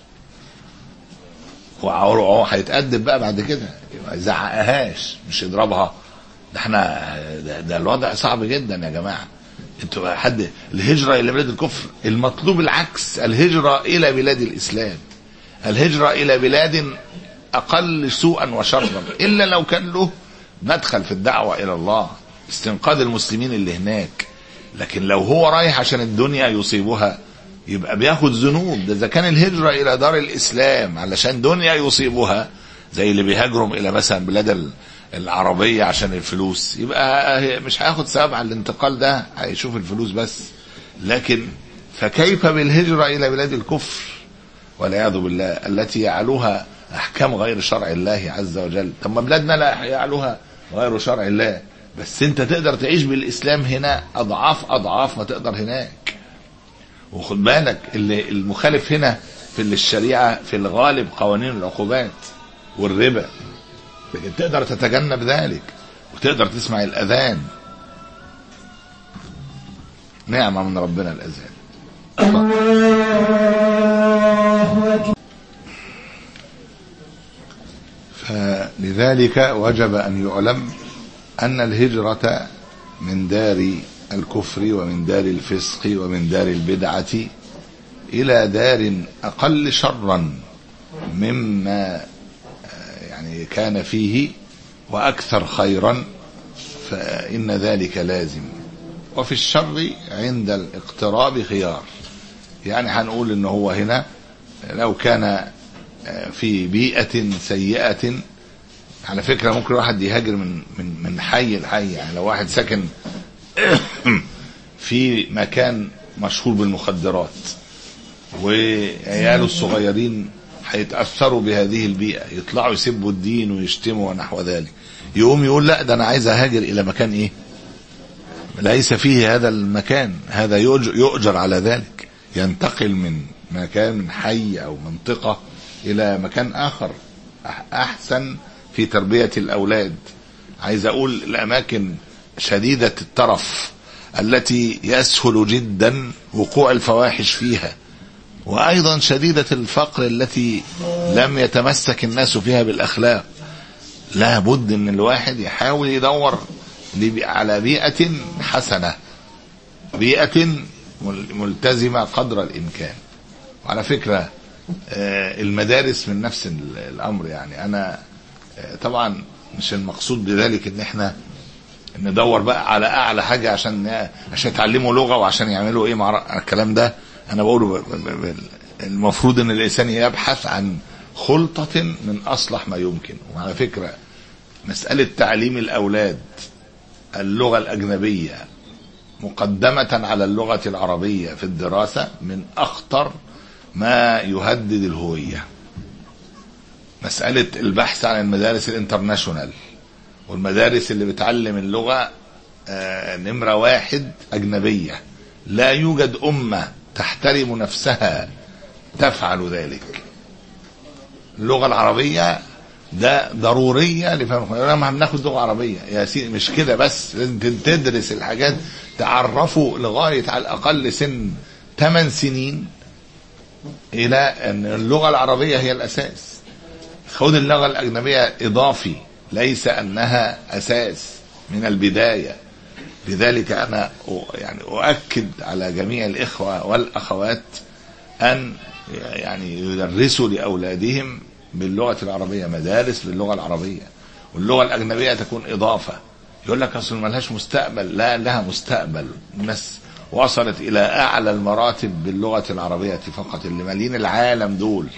وهو هيتأدب بقى بعد كده، ما يزعقهاش مش يضربها. ده احنا ده, ده الوضع صعب جدا يا جماعه. انتوا حد الهجره الى بلاد الكفر، المطلوب العكس، الهجره الى بلاد الاسلام، الهجره الى بلاد اقل سوءا وشرا، الا لو كان له مدخل في الدعوه الى الله، استنقاذ المسلمين اللي هناك. لكن لو هو رايح عشان الدنيا يصيبها يبقى بياخد ذنوب. ده اذا كان الهجره الى دار الاسلام علشان دنيا يصيبها، زي اللي بيهاجروا الى مثلا بلاد العربيه عشان الفلوس، يبقى مش هياخد ثواب على الانتقال ده، هيشوف الفلوس بس. لكن فكيف بالهجره الى بلاد الكفر والعياذ بالله التي يعلوها احكام غير شرع الله عز وجل؟ طب ما بلادنا لا يعلوها غير شرع الله، بس انت تقدر تعيش بالاسلام هنا اضعاف اضعاف ما تقدر هناك. وخد بالك اللي المخالف هنا في الشريعه في الغالب قوانين العقوبات والربا، لكن تقدر تتجنب ذلك وتقدر تسمع الاذان. نعمه من ربنا الاذان. ف لذلك وجب أن يعلم أن الهجرة من دار الكفر ومن دار الفسق ومن دار البدعة إلى دار أقل شرا مما يعني كان فيه وأكثر خيرا فإن ذلك لازم. وفي الشر عند الاقتراب خيار، يعني هنقول إنه هو هنا لو كان في بيئة سيئة، على فكرة ممكن واحد يهاجر من من من حي لحي، يعني لو واحد ساكن في مكان مشهور بالمخدرات وعياله الصغيرين هيتأثروا بهذه البيئة، يطلعوا يسبوا الدين ويشتموا ونحو ذلك، يقوم يقول لا ده أنا عايز أهاجر إلى مكان إيه ليس فيه هذا المكان، هذا يؤجر على ذلك، ينتقل من مكان من حي أو منطقة إلى مكان آخر أحسن في تربية الأولاد. عايز أقول الأماكن شديدة الترف التي يسهل جدا وقوع الفواحش فيها، وأيضا شديدة الفقر التي لم يتمسك الناس فيها بالأخلاق، لا بد من الواحد يحاول يدور على بيئة حسنة، بيئة ملتزمة قدر الإمكان. وعلى فكرة المدارس من نفس الأمر، يعني أنا طبعا مش المقصود بذلك ان احنا ندور بقى على اعلى حاجة عشان عشان يتعلموا لغة وعشان يعملوا ايه مع الكلام ده، انا بقوله المفروض ان الانسان يبحث عن خلطة من اصلح ما يمكن. وعلى فكرة مسألة تعليم الاولاد اللغة الاجنبية مقدمة على اللغة العربية في الدراسة من اخطر ما يهدد الهوية. مسألة البحث عن المدارس الانترناشونال والمدارس اللي بتعلم اللغة آه نمرة واحد أجنبية، لا يوجد أمة تحترم نفسها تفعل ذلك. اللغة العربية ده ضرورية لفهم. لما بناخد لغة عربية يا سيدي مش كده بس، لازم تدرس الحاجات، تعرفوا لغاية على الأقل سن ثمان سنين إلى أن اللغة العربية هي الأساس. خد اللغة الأجنبية إضافي، ليس أنها أساس من البداية. لذلك أنا يعني أؤكد على جميع الإخوة والأخوات أن يعني يدرسوا لأولادهم باللغة العربية، مدارس باللغة العربية، واللغة الأجنبية تكون إضافة. يقول لك أصل ما لهاش مستقبل، لا لها مستقبل. الناس وصلت إلى أعلى المراتب باللغة العربية فقط، اللي مالين العالم دول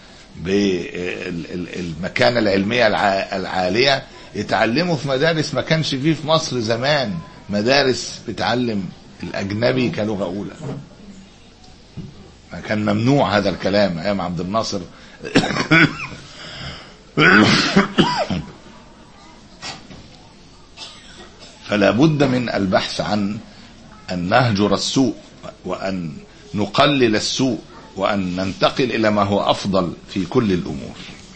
بالمكانة العلمية العالية يتعلموا في مدارس ما كانش فيه في مصر زمان، مدارس بتعلم الأجنبي كلغة أولى. كان ممنوع هذا الكلام أيام عبد الناصر. فلا بد من البحث عن أن نهجر السوء وأن نقلل السوء وأن ننتقل إلى ما هو أفضل في كل الأمور.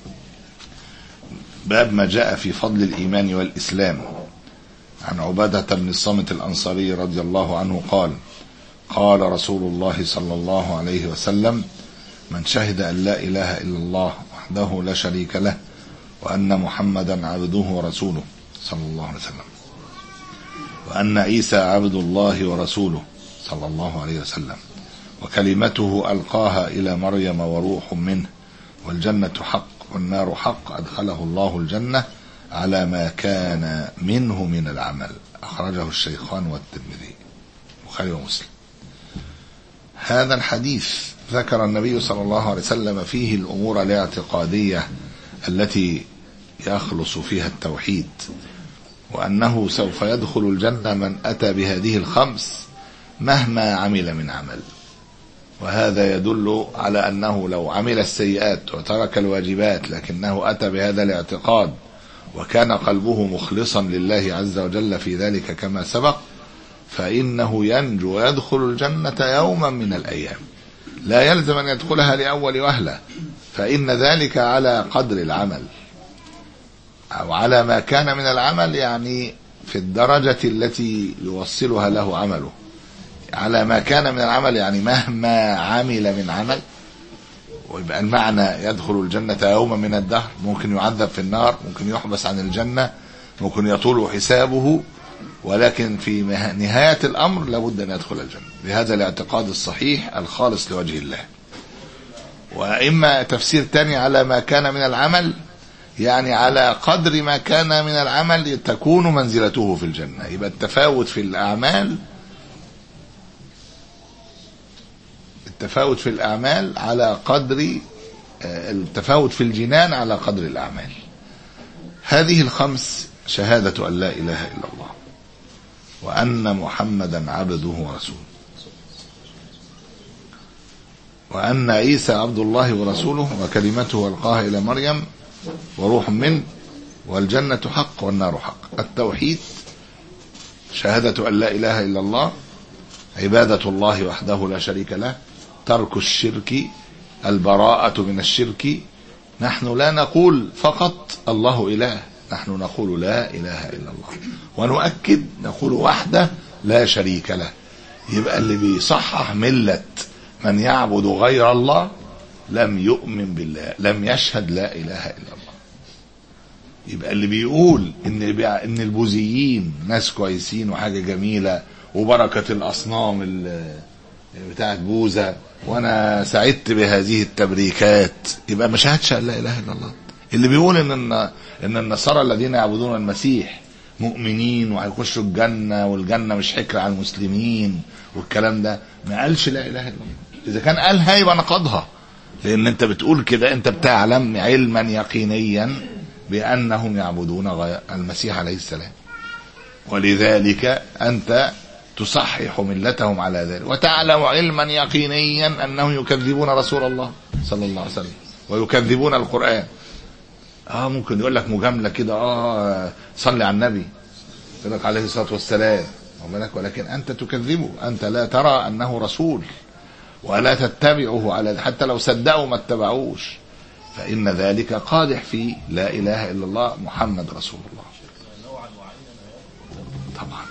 باب ما جاء في فضل الإيمان والإسلام. عن عبادة بن الصامت الأنصاري رضي الله عنه قال: قال رسول الله صلى الله عليه وسلم: من شهد أن لا إله إلا الله وحده لا شريك له وأن محمدا عبده ورسوله صلى الله عليه وسلم، وأن عيسى عبد الله ورسوله صلى الله عليه وسلم، وكلمته ألقاها إلى مريم وروح منه، والجنة حق والنار حق، أدخله الله الجنة على ما كان منه من العمل. أخرجه الشيخان والترمذي، البخاري ومسلم. هذا الحديث ذكر النبي صلى الله عليه وسلم فيه الأمور الاعتقادية التي يخلص فيها التوحيد، وأنه سوف يدخل الجنة من أتى بهذه الخمس مهما عمل من عمل. وهذا يدل على أنه لو عمل السيئات وترك الواجبات لكنه أتى بهذا الاعتقاد وكان قلبه مخلصا لله عز وجل في ذلك كما سبق، فإنه ينجو ويدخل الجنة يوما من الأيام. لا يلزم أن يدخلها لأول وهلة، فإن ذلك على قدر العمل أو على ما كان من العمل، يعني في الدرجة التي يوصلها له عمله. على ما كان من العمل يعني مهما عمل من عمل، ويبقى المعنى يدخل الجنة يوما من الدهر، ممكن يعذب في النار، ممكن يحبس عن الجنة، ممكن يطول حسابه، ولكن في نهاية الأمر لابد أن يدخل الجنة بهذا الاعتقاد الصحيح الخالص لوجه الله. وإما تفسير تاني على ما كان من العمل، يعني على قدر ما كان من العمل تكون منزلته في الجنة. يبقى التفاوت في الأعمال التفاوت في الأعمال على قدر التفاوت في الجنان على قدر الأعمال. هذه الخمس: شهادة أن لا إله إلا الله، وأن محمدا عبده ورسوله، وأن عيسى عبد الله ورسوله وكلمته ألقاها إلى مريم وروح منه، والجنة حق والنار حق. التوحيد: شهادة أن لا إله إلا الله، عبادة الله وحده لا شريك له، ترك الشرك، البراءة من الشرك. نحن لا نقول فقط الله إله، نحن نقول لا إله إلا الله، ونؤكد نقول وحده لا شريك له. يبقى اللي بيصحح ملة من يعبد غير الله لم يؤمن بالله، لم يشهد لا إله إلا الله. يبقى اللي بيقول إن إن البوذيين ناس كويسين وحاجة جميلة وبركة الأصنام بتاعت بوذا وأنا سعدت بهذه التبريكات، يبقى ما شهدش لا إله إلا الله. اللي بيقول إن إن النصارى الذين يعبدون المسيح مؤمنين وهيخشوا الجنة والجنة مش حكر على المسلمين والكلام ده، ما قالش لا إله إلا الله. إذا كان قالها يبقى نقضها، لأن أنت بتقول كده، أنت بتعلم علما يقينيا بأنهم يعبدون غير المسيح عليه السلام، ولذلك أنت تصحح ملتهم على ذلك، وتعلم علما يقينيا أنهم يكذبون رسول الله صلى الله عليه وسلم ويكذبون القرآن. اه ممكن يقول لك مجاملة كده، اه صلي على النبي، يقول لك عليه الصلاة والسلام، ولكن أنت تكذبه، أنت لا ترى أنه رسول ولا تتبعه، على حتى لو صدقوا ما اتبعوش، فإن ذلك قادح في لا إله إلا الله محمد رسول الله. طبعا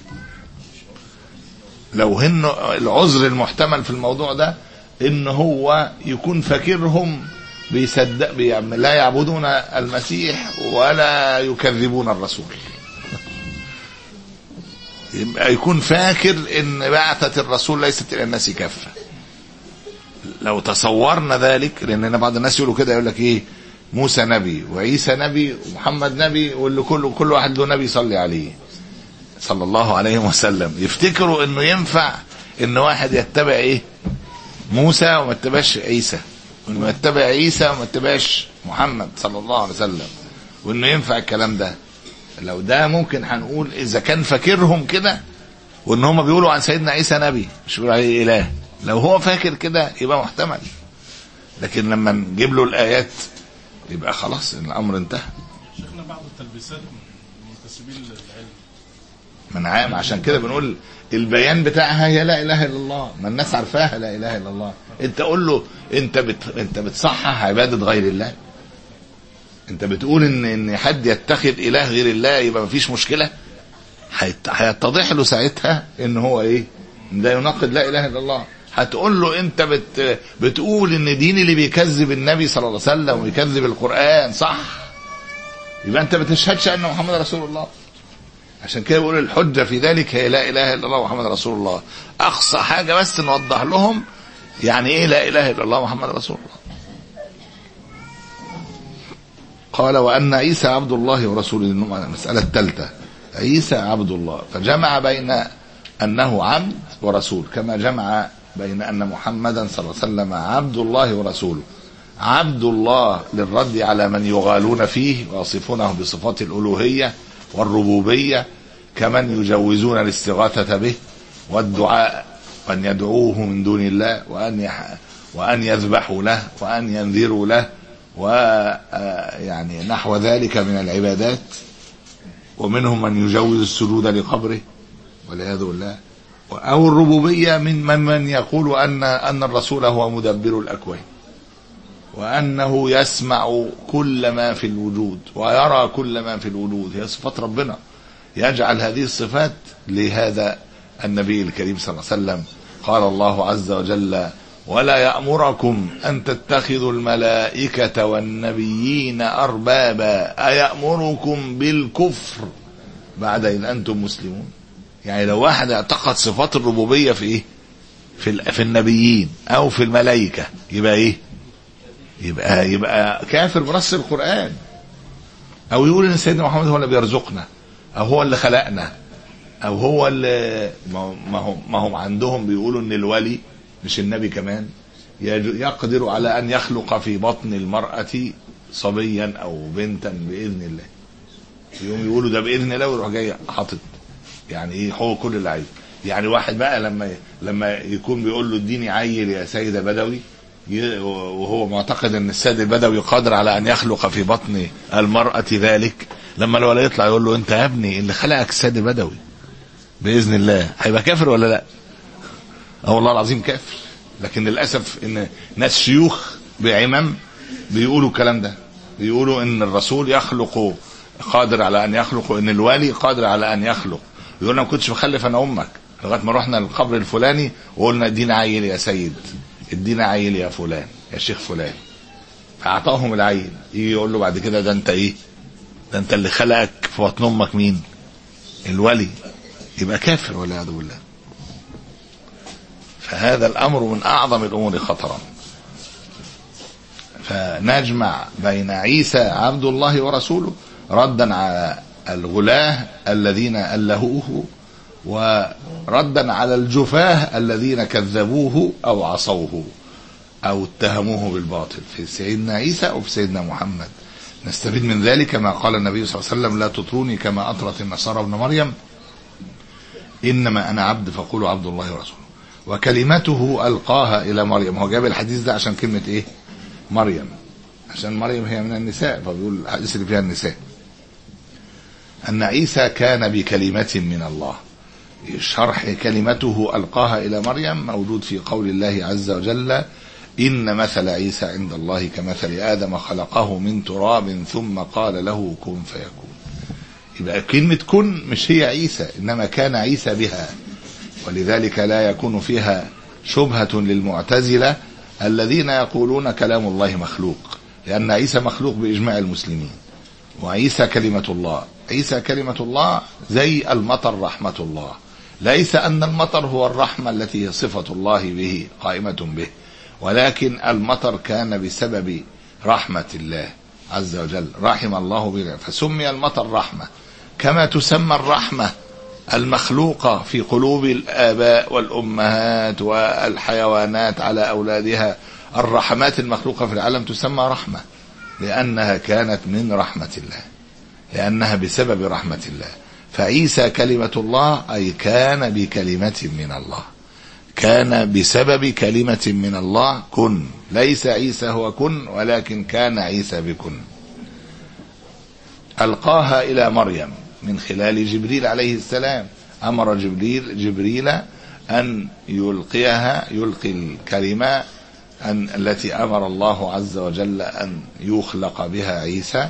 لو هن العذر المحتمل في الموضوع ده إن هو يكون فاكرهم بيصدق بيعمل لا يعبدون المسيح ولا يكذبون الرسول، يبقى يكون فاكر ان بعثة الرسول ليست الى الناس كافة. لو تصورنا ذلك، لان بعض الناس يقولوا كده، يقول لك ايه، موسى نبي وعيسى نبي ومحمد نبي، واللي كل كل واحد له نبي يصلي عليه صلى الله عليه وسلم. يفتكروا انه ينفع ان واحد يتبع ايه موسى وما يتبعش عيسى، وانه يتبع عيسى وما يتبعش محمد صلى الله عليه وسلم، وانه ينفع الكلام ده. لو ده ممكن هنقول اذا كان فاكرهم كده، وان هم بيقولوا عن سيدنا عيسى نبي مش بيقولوا عليه اله، لو هو فاكر كده يبقى محتمل، لكن لما نجيب له الايات يبقى خلاص الامر انتهى. شيخنا بعض التلبيسات منتسبين للعلم من عام، عشان كده بنقول البيان بتاعها هي لا اله الا الله، ما الناس عارفاها لا اله الا الله. انت قول له انت بت... انت بتصحح عباده غير الله، انت بتقول ان ان حد يتخذ اله غير الله يبقى مفيش مشكله، هيتضح له ساعتها ان هو ايه، ده يناقض لا اله الا الله. هتقول له انت بت... بتقول ان دين اللي بيكذب النبي صلى الله عليه وسلم ويكذب القران صح، يبقى انت بتشهدش ان محمد رسول الله. عشان كده بيقول الحجه في ذلك هي لا اله الا الله محمد رسول الله. اقصى حاجه بس نوضح لهم يعني ايه لا اله الا الله محمد رسول الله. قال وأن عيسى عبد الله ورسوله. المسألة الثالثة، عيسى عبد الله، فجمع بين أنه عبد ورسول، كما جمع بين أن محمدا صلى الله عليه وسلم عبد الله ورسوله. عبد الله للرد على من يغالون فيه ويصفونه بصفات الألوهية والربوبية، كمن يجوزون الاستغاثة به والدعاء، وأن يدعوه من دون الله، وأن وأن يذبحوا له، وأن ينذروا له، ويعني نحو ذلك من العبادات. ومنهم من يجوز السجود لقبره والعياذ بالله. أو الربوبية من من, من يقول أن أن الرسول هو مدبر الأكوان، وأنه يسمع كل ما في الوجود ويرى كل ما في الوجود، هي صفات ربنا، يجعل هذه الصفات لهذا النبي الكريم صلى الله عليه وسلم. قال الله عز وجل ولا يأمركم أن تتخذوا الملائكة والنبيين أربابا أيأمركم بالكفر بعد إذ أنتم مسلمون. يعني لو واحد اعتقد صفات الربوبية في إيه؟ في, في النبيين أو في الملائكة يبقى إيه؟ يبقى, يبقى كافر بنص القرآن، أو يقول إن سيدنا محمد هو اللي بيرزقنا، أو هو اللي خلقنا، أو هو اللي ما هم, ما هم عندهم بيقولوا إن الولي مش النبي كمان يقدر على أن يخلق في بطن المرأة صبيا أو بنتا بإذن الله. يوم يقولوا ده بإذن الله ويروح جاي حاطط يعني إيه هو كل اللي عايزه. يعني واحد بقى لما لما يكون بيقول له اديني عيل يا سيدة بدوي، وهو معتقد ان السيد البدوي قادر على ان يخلق في بطن المرأة ذلك، لما الولد يطلع يقول له انت يا ابني اللي خلقك السيد البدوي بإذن الله، هيبقى كافر ولا لا؟ اه والله العظيم كافر. لكن للأسف ان ناس شيوخ بعمم بيقولوا الكلام ده، بيقولوا ان الرسول يخلق قادر على ان يخلق، ان الوالي قادر على ان يخلق. يقول انا ما كنتش بخلف انا امك لغايه ما رحنا للقبر الفلاني وقلنا ادينا عيل يا سيد، ادينا عيل يا فلان يا شيخ فلان، فاعطاهم العيل. يجي يقول له بعد كده ده انت ايه؟ ده انت اللي خلقك في بطن امك مين؟ الولي. يبقى كافر والعياذ بالله. فهذا الامر من اعظم الامور خطرا. فنجمع بين عيسى عبد الله ورسوله ردا على الغلاة الذين ألهوه، وردا على الجفاه الذين كذبوه أو عصوه أو اتهموه بالباطل في سيدنا عيسى أو في سيدنا محمد. نستفيد من ذلك ما قال النبي صلى الله عليه وسلم لا تطروني كما أطرت النصارى ابن مريم إنما أنا عبد فقولوا عبد الله ورسوله وكلمته ألقاها إلى مريم. هو جاب الحديث ده عشان كلمة إيه؟ مريم، عشان مريم هي من النساء، فبيقول الحديث اللي فيها النساء أن عيسى كان بكلمة من الله. شرح كلمته ألقاها إلى مريم موجود في قول الله عز وجل إن مثل عيسى عند الله كمثل آدم خلقه من تراب ثم قال له كن فيكون. يبقى كلمة كن مش هي عيسى، إنما كان عيسى بها. ولذلك لا يكون فيها شبهة للمعتزلة الذين يقولون كلام الله مخلوق، لأن عيسى مخلوق بإجماع المسلمين، وعيسى كلمة الله. عيسى كلمة الله زي المطر رحمة الله، ليس أن المطر هو الرحمة التي هي صفة الله به قائمة به، ولكن المطر كان بسبب رحمة الله عز وجل، رحم الله به فسمي المطر رحمة، كما تسمى الرحمة المخلوقة في قلوب الآباء والأمهات والحيوانات على أولادها. الرحمات المخلوقة في العالم تسمى رحمة لأنها كانت من رحمة الله، لأنها بسبب رحمة الله. فعيسى كلمة الله أي كان بكلمة من الله، كان بسبب كلمة من الله كن. ليس عيسى هو كن، ولكن كان عيسى بكن. ألقاها إلى مريم من خلال جبريل عليه السلام. أمر جبريل جبريل أن يلقيها، يلقي الكلمة أن التي أمر الله عز وجل أن يخلق بها عيسى،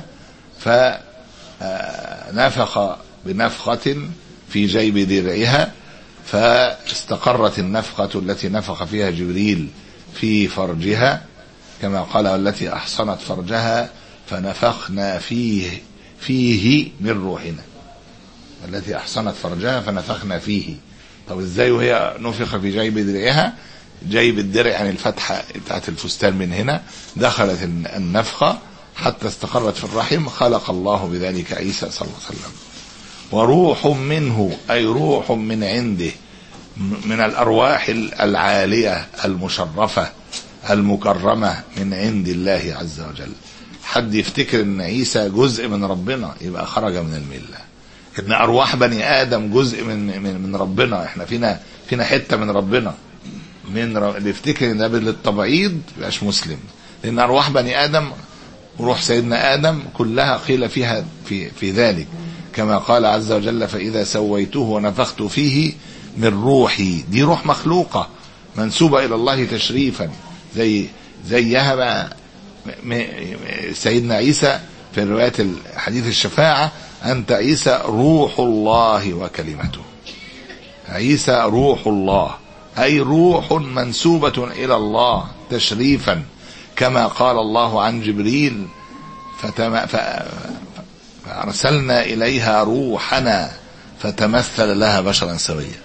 فنفخ بنفخة في جيب درعها، فاستقرت النفخة التي نفخ فيها جبريل في فرجها، كما قال التي أحصنت فرجها فنفخنا فيه فيه من روحنا. التي أحصنت فرجها فنفخنا فيه. طب ازاي وهي نفخ في جيب درعها؟ جيب الدرع يعني الفتحة بتاعت الفستان من هنا، دخلت النفخة حتى استقرت في الرحم، خلق الله بذلك عيسى صلى الله عليه وسلم. وروح منه أي روح من عنده، من الأرواح العالية المشرفة المكرمة من عند الله عز وجل. حد يفتكر ان عيسى جزء من ربنا يبقى خرج من الملة. ان أرواح بني آدم جزء من من, من ربنا، احنا فينا فينا حتة من ربنا. من اللي يفتكر ان ده للتبعيض يبقاش مسلم، لان أرواح بني آدم وروح سيدنا آدم كلها قيل فيها في في ذلك، كما قال عز وجل فإذا سويته ونفخت فيه من روحي. دي روح مخلوقة منسوبة إلى الله تشريفا، زي زيها بقى سيدنا عيسى في رواية حديث الشفاعة أنت عيسى روح الله وكلمته. عيسى روح الله أي روح منسوبة إلى الله تشريفا، كما قال الله عن جبريل فتم... ف... فأرسلنا إليها روحنا فتمثل لها بشرا سويا.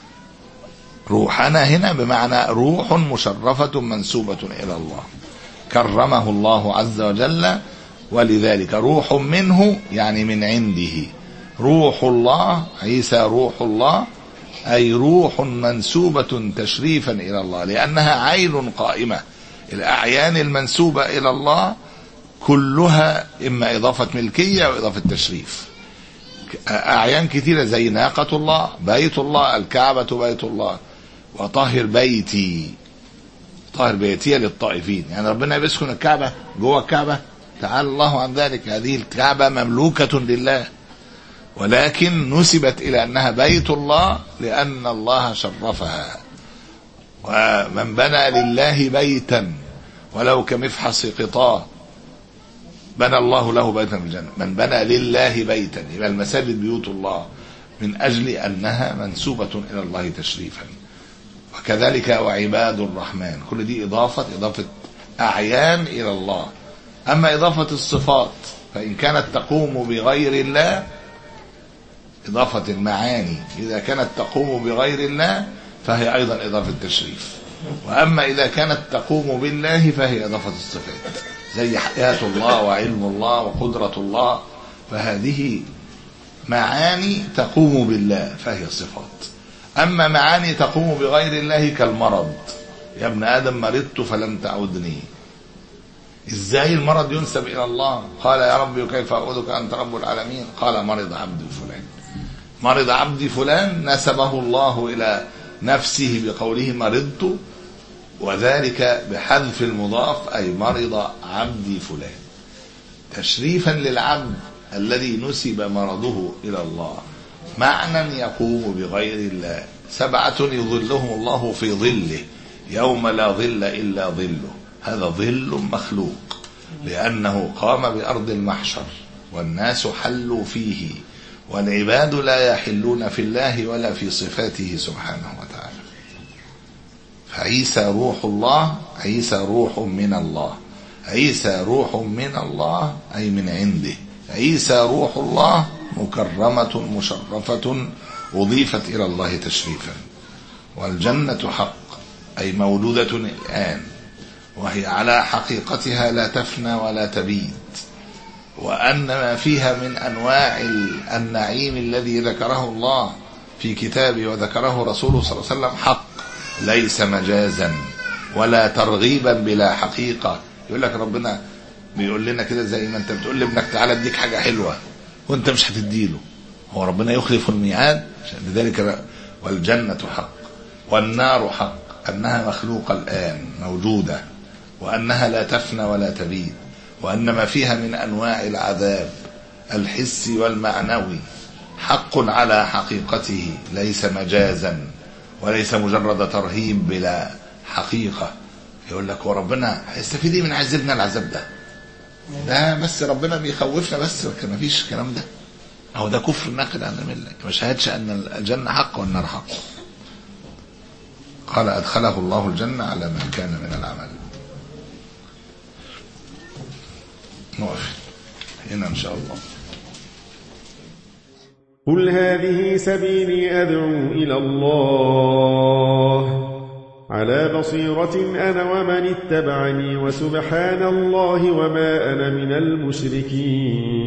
روحنا هنا بمعنى روح مشرفة منسوبة إلى الله، كرمه الله عز وجل، ولذلك روح منه يعني من عنده. روح الله عيسى روح الله، أي روح منسوبة تشريفا إلى الله، لأنها عين قائمة. الأعيان المنسوبة إلى الله كلها إما إضافة ملكية أو إضافة تشريف. أعيان كثيرة زي ناقة الله، بيت الله، الكعبة بيت الله، وطهر بيتي، طهر بيتي للطائفين، يعني ربنا بيسكن الكعبة جوه الكعبة، تعالى الله عن ذلك. هذه الكعبة مملوكة لله، ولكن نسبت إلى أنها بيت الله لأن الله شرفها. ومن بنى لله بيتا ولو كمفحص قطاع بنى الله له بيتا في الجنة. من بنى لله بيتا، يبقى المساجد بيوت الله من أجل أنها منسوبة إلى الله تشريفا. وكذلك وعباد الرحمن، كل دي إضافة إضافة أعيان إلى الله. أما إضافة الصفات فإن كانت تقوم بغير الله، إضافة المعاني إذا كانت تقوم بغير الله فهي أيضا إضافة تشريف. وأما إذا كانت تقوم بالله فهي إضافة الصفات، زي حياة الله وعلم الله وقدرة الله، فهذه معاني تقوم بالله فهي صفات. أما معاني تقوم بغير الله كالمرض، يا ابن آدم مرضت فلم تعودني. إزاي المرض ينسب إلى الله؟ قال يا ربي كيف أعوذك أنت رب العالمين؟ قال مرض عبد فلان. مرض عبد فلان نسبه الله إلى نفسه بقوله مرضت، وذلك بحذف المضاف، أي مرض عبدي فلان، تشريفا للعبد الذي نسب مرضه إلى الله. معنى يقوم بغير الله. سبعة يظلهم الله في ظله يوم لا ظل إلا ظله. هذا ظل مخلوق لأنه قام بأرض المحشر والناس حلوا فيه، والعباد لا يحلون في الله ولا في صفاته سبحانه وتعالى. فعيسى روح الله، عيسى روح من الله، عيسى روح من الله أي من عنده. عيسى روح الله مكرمة مشرفة أضيفت إلى الله تشريفا. والجنة حق أي مولودة الآن، وهي على حقيقتها لا تفنى ولا تبيد، وأن ما فيها من أنواع النعيم الذي ذكره الله في كتابه وذكره رسوله صلى الله عليه وسلم حق، ليس مجازا ولا ترغيبا بلا حقيقة. يقول لك ربنا بيقول لنا كده زي ما انت بتقول لابنك تعالى اديك حاجة حلوة وانت مش هتديله، هو ربنا يخلف الميعاد. لذلك والجنة حق والنار حق، أنها مخلوقة الآن موجودة، وأنها لا تفنى ولا تبيد، وأن ما فيها من أنواع العذاب الحسي والمعنوي حق على حقيقته، ليس مجازا وليس مجرد ترهيب بلا حقيقة. يقول لك وربنا هيستفيد ايه من عذابنا العذاب ده؟ ده بس ربنا بيخوفنا بس، ما فيش الكلام ده. أو ده كفر ناقل عن الملة، ما شهدش أن الجنة حق والنار حق. قال أدخله الله الجنة على ما كان من العمل. نقف هنا إن شاء الله. قل هذه سبيلي أدعو إلى الله على بصيرة أنا ومن اتبعني، وسبحان الله وما أنا من المشركين.